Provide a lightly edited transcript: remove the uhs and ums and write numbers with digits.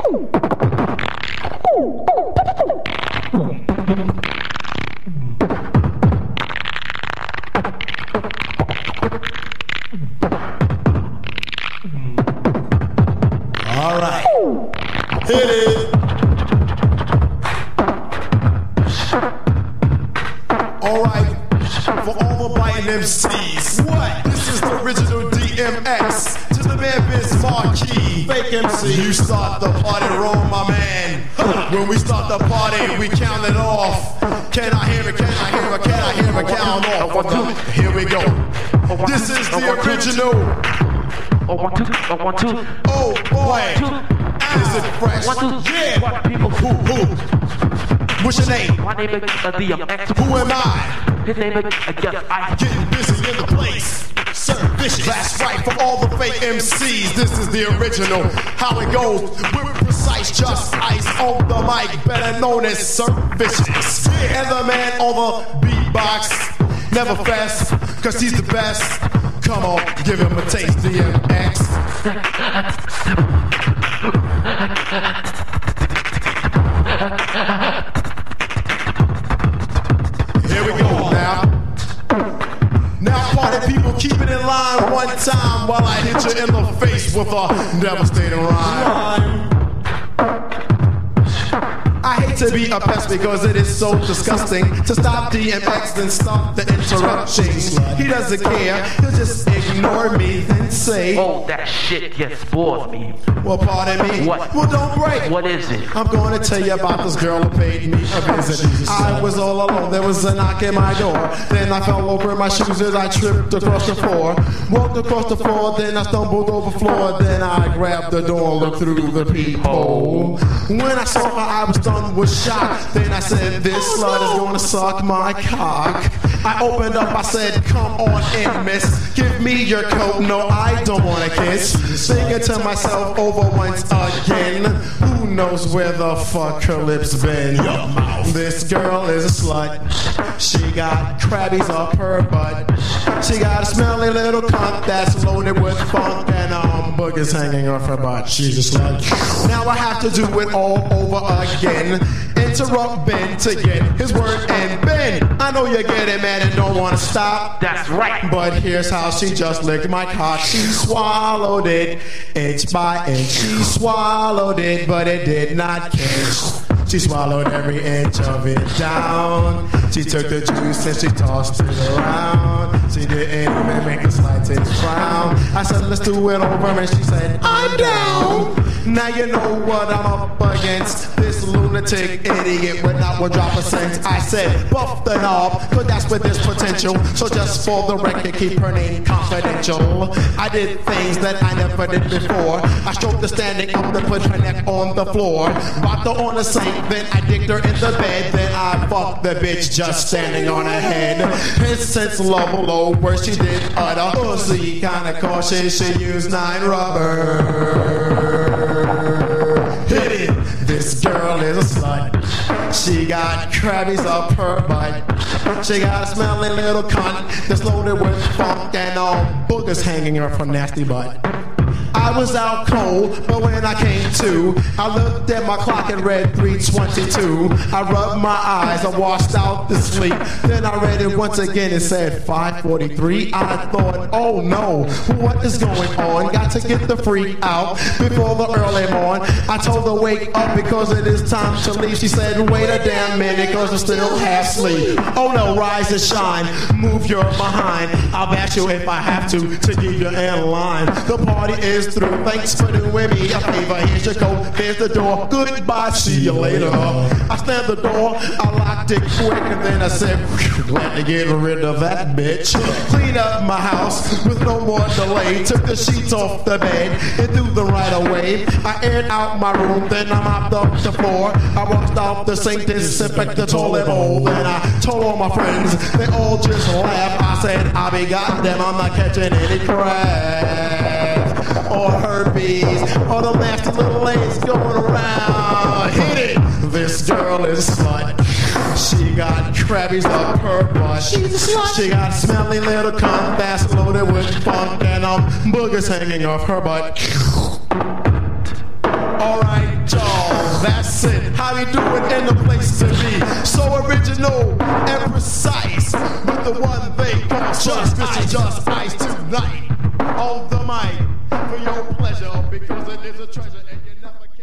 All right, hit it. All right, for all the biting MCs, what? This is the original DMX. To the man Vince Marquis, fake MC. You start the party wrong, my man. When we start the party, we count it off. Can I hear it? Can I hear it? Can I hear it? Count off. Here we go. This is the original. Oh boy. Is it fresh? Yeah. People. Who? What's your name? My name is DMX. Who am I? His name is I. Getting busy in the place. Sir Vicious. That's right, for all the fake MCs, this is the original. How it goes, we're precise, just ice on the mic, better known as Sir Vicious. And the man on the beatbox, never fast, cause he's the best. Come on, give him a taste, DMX. Here we go now. Now, party people, keep it in line one time while I hit you in the face with a devastating rhyme. I hate to be a pest because it is so disgusting. To stop DMX, then stop the interruptions. He doesn't care, he'll just ignore me, then say, oh, that shit just bores me. Well, pardon me. What? Well, don't break. What is it? I'm going to tell you about this girl who paid me a visit. I was all alone. There was a knock at my door. Then I fell over my shoes as I tripped across the floor. Walked across the floor, then I stumbled over the floor. Then I grabbed the door and looked through the peephole. When I saw her, I was stunned with shock. Then I said, this slut is going to suck my cock. I opened up, I said, come on in, miss. Give me your coat. No, I don't want to kiss. Singing to myself over once again. Who knows where the fuck her lips been? This girl is a slut. She got crabbies up her butt. She got a smelly little cunt that's loaded with funk and boogers hanging off her butt. She's a slut. Now I have to do it all over again. Interrupt Ben to get his word in. Ben, I know you're getting mad and don't want to stop. That's right. But here's how she just licked my cock. She swallowed it inch by inch. She swallowed it, but it did not catch. She swallowed every inch of it down. She took the juice and she tossed it around. She didn't even make the slightest frown. I said, let's do it over, and she said, I'm down. Now you know what I'm up against. This lunatic idiot without one drop of sense. I said, buff the knob, cause that's with this potential. So just for the record, keep her name confidential. I did things that I never did before. I stroked her standing up and put her neck on the floor. Bopped her on the sink, then I digged her in the bed. Then I fucked the bitch just standing on her head. His sense level low, where she did utter pussy. Kinda cautious, she used 9 rubber. Hit it. This girl is a slut. She got crabbies up her butt. She got a smelly little cunt that's loaded with funk and all boogers hanging off her nasty butt. I was out cold, but when I came to, I looked at my clock and read 3:22. I rubbed my eyes, I washed out the sleep. Then I read it once again, it said 5:43. I thought, oh no, what is going on? Got to get the freak out before the early morn. I told her wake up because it is time to leave. She said wait a damn minute cause I'm still half asleep. Oh no, rise and shine, move your behind. I'll bash you if I have to keep you in line. The party is through, thanks for doing me a favor. Here's your coat, there's the door, goodbye, see you later. I slammed the door, I locked it quick, and then I said, glad to get rid of that bitch. Clean up my house with no more delay. Took the sheets off the bed and threw them right away. I aired out my room, then I mopped up the floor. I washed off the sink, disinfected the toilet bowl. Then I told all my friends, they all just laughed. I said, I'll be goddamn, I'm not catching any crabs or herpes or the nasty little legs going around. Hit it! This girl is a slut. She got crabbies up her butt. She's a slut. She got smelly little cunt that's loaded with funk and boogers hanging off her butt. Alright, accent, how we do it in the place to be. So original and precise, with the one they call just ice tonight. On the mic for your pleasure, because it is a treasure and you never